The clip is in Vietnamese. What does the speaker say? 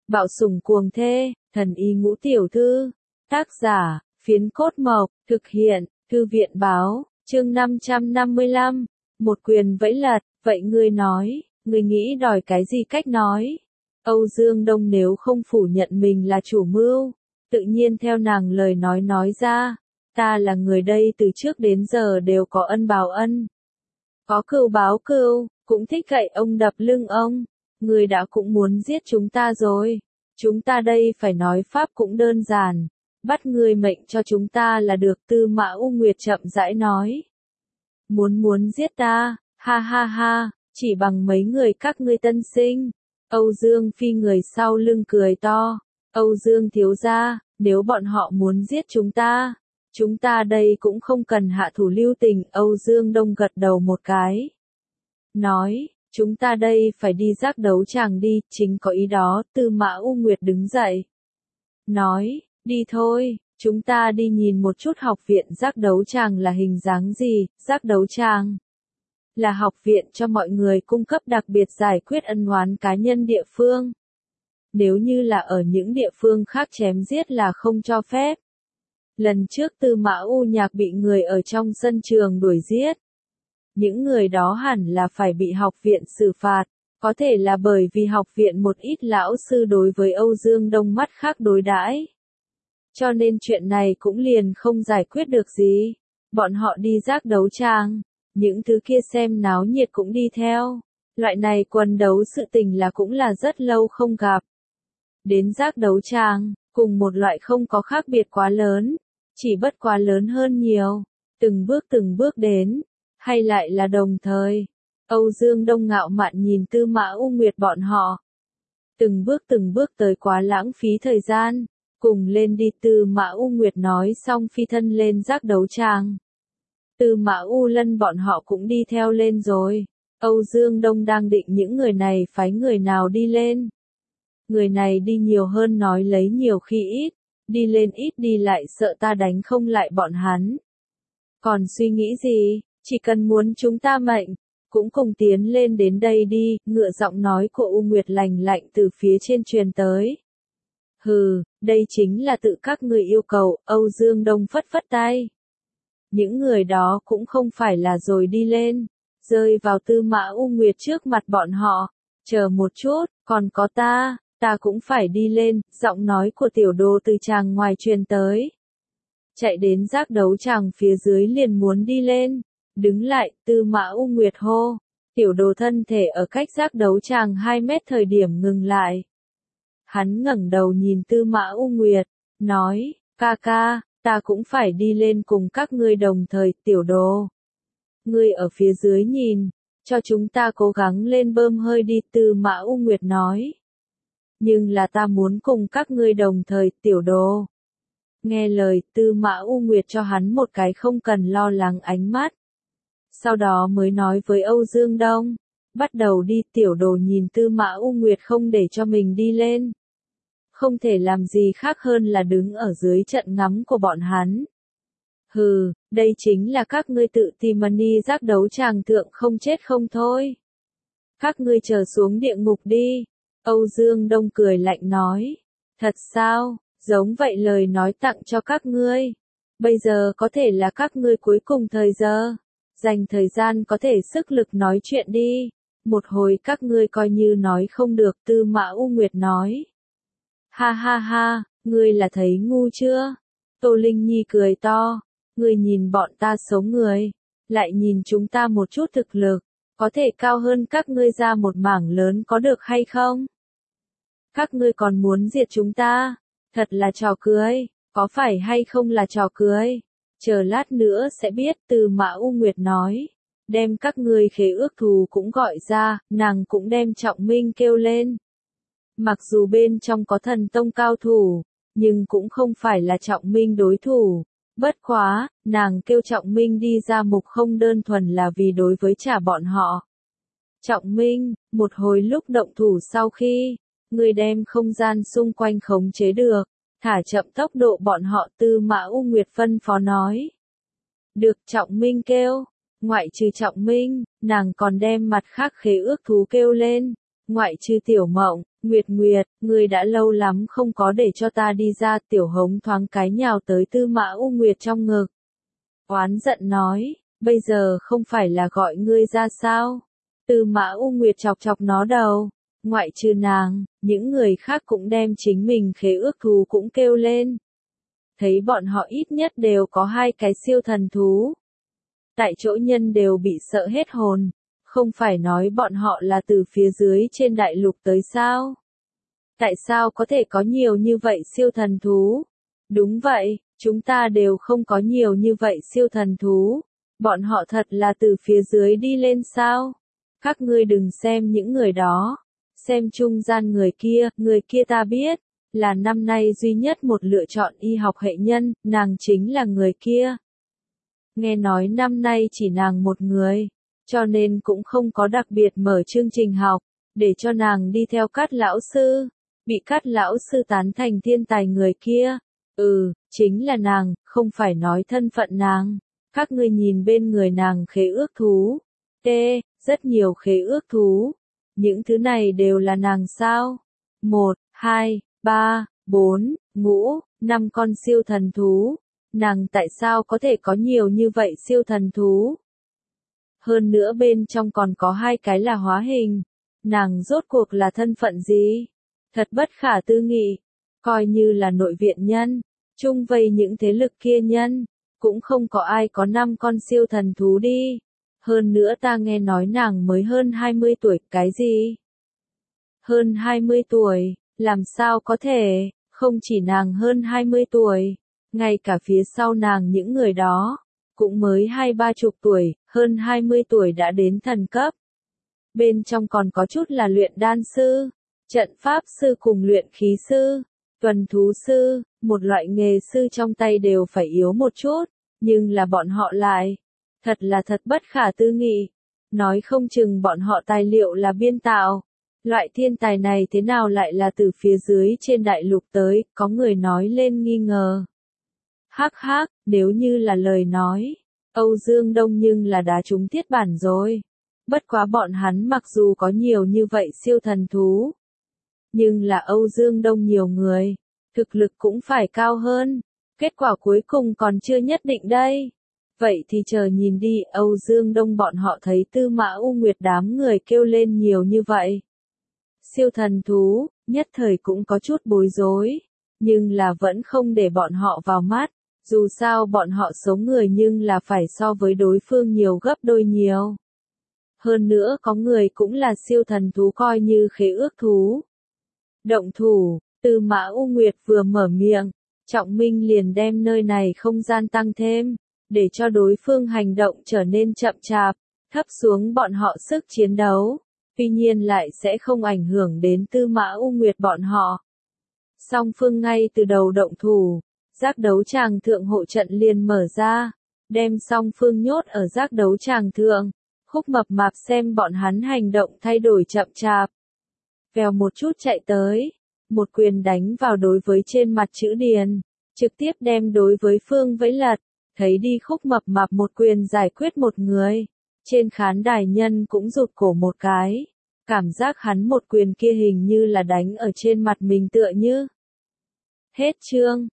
Bạo sủng cuồng thê, thần y ngũ tiểu thư. Tác giả, Phiến Cốt Mộc, thực hiện, Thư viện báo, chương 555. Một quyền vẫy lật, vậy ngươi nói, ngươi nghĩ đòi cái gì cách nói? Âu Dương Đông nếu không phủ nhận mình là chủ mưu, tự nhiên theo nàng lời nói ra, ta là người đây từ trước đến giờ đều có ân báo ân. Có cừu báo cừu, cũng thích cậy ông đập lưng ông. Người đã cũng muốn giết chúng ta rồi. Chúng ta đây phải nói pháp cũng đơn giản. Bắt người mệnh cho chúng ta là được. Tư Mã U Nguyệt chậm rãi nói. Muốn giết ta, ha ha ha, chỉ bằng mấy người các ngươi tân sinh. Âu Dương Phi người sau lưng cười to. Âu Dương thiếu gia, nếu bọn họ muốn giết chúng ta đây cũng không cần hạ thủ lưu tình. Âu Dương Đông gật đầu một cái. Nói, chúng ta đây phải đi giác đấu tràng đi, chính có ý đó. Tư Mã U Nguyệt đứng dậy. Nói, đi thôi, chúng ta đi nhìn một chút học viện giác đấu tràng là hình dáng gì. Giác đấu tràng là học viện cho mọi người cung cấp đặc biệt giải quyết ân oán cá nhân địa phương. Nếu như là ở những địa phương khác chém giết là không cho phép. Lần trước Tư Mã U Nhạc bị người ở trong sân trường đuổi giết. Những người đó hẳn là phải bị học viện xử phạt, có thể là bởi vì học viện một ít lão sư đối với Âu Dương Đông mắt khác đối đãi. Cho nên chuyện này cũng liền không giải quyết được gì. Bọn họ đi giác đấu tràng, những thứ kia xem náo nhiệt cũng đi theo. Loại này quần đấu sự tình là cũng là rất lâu không gặp. Đến giác đấu tràng, cùng một loại không có khác biệt quá lớn, chỉ bất quá lớn hơn nhiều, từng bước đến, hay lại là đồng thời. Âu Dương Đông ngạo mạn nhìn Tư Mã U Nguyệt bọn họ. Từng bước tới quá lãng phí thời gian, cùng lên đi. Tư Mã U Nguyệt nói xong phi thân lên giác đấu tràng. Tư Mã U Lân bọn họ cũng đi theo lên rồi. Âu Dương Đông đang định những người này phái người nào đi lên. Người này đi nhiều hơn nói lấy nhiều khi ít, đi lên ít đi lại sợ ta đánh không lại bọn hắn. Còn suy nghĩ gì, chỉ cần muốn chúng ta mệnh, cũng cùng tiến lên đến đây đi. Ngựa giọng nói của U Nguyệt lành lạnh từ phía trên truyền tới. Hừ, đây chính là tự các người yêu cầu. Âu Dương Đông phất phất tay. Những người đó cũng không phải là rồi đi lên, rơi vào Tư Mã U Nguyệt trước mặt bọn họ. Chờ một chút, còn có ta cũng phải đi lên. Giọng nói của tiểu đồ từ tràng ngoài truyền tới. Chạy đến giác đấu tràng phía dưới liền muốn đi lên. Đứng lại, Tư Mã U Nguyệt hô. Tiểu đồ thân thể ở cách giác đấu tràng 2 mét thời điểm ngừng lại. Hắn ngẩng đầu nhìn Tư Mã U Nguyệt, nói, ca ca, ta cũng phải đi lên cùng các ngươi đồng thời. Tiểu đồ, ngươi ở phía dưới nhìn, cho chúng ta cố gắng lên bơm hơi đi. Tư Mã U Nguyệt nói. Nhưng là ta muốn cùng các ngươi đồng thời. Tiểu đồ. Nghe lời, Tư Mã U Nguyệt cho hắn một cái không cần lo lắng ánh mắt. Sau đó mới nói với Âu Dương Đông, bắt đầu đi. Tiểu đồ nhìn Tư Mã U Nguyệt không để cho mình đi lên. Không thể làm gì khác hơn là đứng ở dưới trận ngắm của bọn hắn. Hừ, đây chính là các ngươi tự tìm mani giác đấu tràng thượng không chết không thôi. Các ngươi chờ xuống địa ngục đi. Âu Dương Đông cười lạnh nói. Thật sao, giống vậy lời nói tặng cho các ngươi. Bây giờ có thể là các ngươi cuối cùng thời giờ. Dành thời gian có thể sức lực nói chuyện đi. Một hồi các ngươi coi như nói không được. Tư Mã U Nguyệt nói. Ha ha ha, ngươi là thấy ngu chưa? Tô Linh Nhi cười to. Ngươi nhìn bọn ta sống người, lại nhìn chúng ta một chút thực lực, có thể cao hơn các ngươi ra một mảng lớn có được hay không? Các ngươi còn muốn diệt chúng ta? Thật là trò cưới, có phải hay không là trò cưới? Chờ lát nữa sẽ biết. Tư Mã U Nguyệt nói. Đem các ngươi khế ước thù cũng gọi ra, nàng cũng đem Trọng Minh kêu lên. Mặc dù bên trong có thần tông cao thủ, nhưng cũng không phải là Trọng Minh đối thủ. Bất quá, nàng kêu Trọng Minh đi ra mục không đơn thuần là vì đối với trả bọn họ. Trọng Minh, một hồi lúc động thủ sau khi, người đem không gian xung quanh khống chế được, thả chậm tốc độ bọn họ. Tư Mã U Nguyệt phân phó nói. Được. Trọng Minh kêu. Ngoại trừ Trọng Minh, nàng còn đem mặt khác khế ước thú kêu lên. Ngoại trừ Tiểu Mộng, Nguyệt Nguyệt, ngươi đã lâu lắm không có để cho ta đi ra. Tiểu Hống thoáng cái nhào tới Tư Mã U Nguyệt trong ngực. Oán giận nói, bây giờ không phải là gọi ngươi ra sao? Tư Mã U Nguyệt chọc chọc nó đầu. Ngoại trừ nàng, những người khác cũng đem chính mình khế ước thú cũng kêu lên. Thấy bọn họ ít nhất đều có 2 cái siêu thần thú. Tại chỗ nhân đều bị sợ hết hồn. Không phải nói bọn họ là từ phía dưới trên đại lục tới sao? Tại sao có thể có nhiều như vậy siêu thần thú? Đúng vậy, chúng ta đều không có nhiều như vậy siêu thần thú. Bọn họ thật là từ phía dưới đi lên sao? Các ngươi đừng xem những người đó. Xem trung gian người kia ta biết. Là năm nay duy nhất một lựa chọn y học hệ nhân, nàng chính là người kia. Nghe nói năm nay chỉ nàng một người. Cho nên cũng không có đặc biệt mở chương trình học, để cho nàng đi theo Cát lão sư, bị Cát lão sư tán thành thiên tài người kia. Chính là nàng, không phải nói thân phận nàng. Các ngươi nhìn bên người nàng khế ước thú. Rất nhiều khế ước thú. Những thứ này đều là nàng sao? 1, 2, 3, 4, 5 con siêu thần thú. Nàng tại sao có thể có nhiều như vậy siêu thần thú? Hơn nữa bên trong còn có 2 cái là hóa hình. Nàng rốt cuộc là thân phận gì? Thật bất khả tư nghị. Coi như là nội viện nhân, chung vây những thế lực kia nhân, cũng không có ai có 5 con siêu thần thú đi. Hơn nữa ta nghe nói nàng mới hơn 20 tuổi, cái gì? Hơn 20 tuổi, làm sao có thể, không chỉ nàng hơn 20 tuổi, ngay cả phía sau nàng những người đó, cũng mới 20-30 tuổi, hơn 20 tuổi đã đến thần cấp. Bên trong còn có chút là luyện đan sư, trận pháp sư cùng luyện khí sư, tuần thú sư, một loại nghề sư trong tay đều phải yếu một chút, nhưng là bọn họ lại, thật là thật bất khả tư nghị. Nói không chừng bọn họ tài liệu là biên tạo. Loại thiên tài này thế nào lại là từ phía dưới trên đại lục tới, có người nói lên nghi ngờ. Hắc, nếu như là lời nói, Âu Dương Đông nhưng là đá trúng thiết bản rồi. Bất quá bọn hắn mặc dù có nhiều như vậy siêu thần thú, nhưng là Âu Dương Đông nhiều người, thực lực cũng phải cao hơn. Kết quả cuối cùng còn chưa nhất định đây. Vậy thì chờ nhìn đi, Âu Dương Đông bọn họ thấy Tư Mã U Nguyệt đám người kêu lên nhiều như vậy. Siêu thần thú, nhất thời cũng có chút bối rối, nhưng là vẫn không để bọn họ vào mắt, dù sao bọn họ số người nhưng là phải so với đối phương nhiều gấp đôi nhiều. Hơn nữa có người cũng là siêu thần thú coi như khế ước thú. Động thủ, Tư Mã U Nguyệt vừa mở miệng, Trọng Minh liền đem nơi này không gian tăng thêm, để cho đối phương hành động trở nên chậm chạp, thấp xuống bọn họ sức chiến đấu. Tuy nhiên lại sẽ không ảnh hưởng đến Tư Mã U Nguyệt bọn họ. Song phương ngay từ đầu động thủ, giác đấu tràng thượng hộ trận liền mở ra, đem song phương nhốt ở giác đấu tràng thượng. Khúc Mập Mạp xem bọn hắn hành động thay đổi chậm chạp, vèo một chút chạy tới, một quyền đánh vào đối với trên mặt chữ điền, trực tiếp đem đối với phương vẫy lật. Thấy đi Khúc Mập Mạp một quyền giải quyết một người, trên khán đài nhân cũng rụt cổ một cái, cảm giác hắn một quyền kia hình như là đánh ở trên mặt mình tựa như. Hết chương.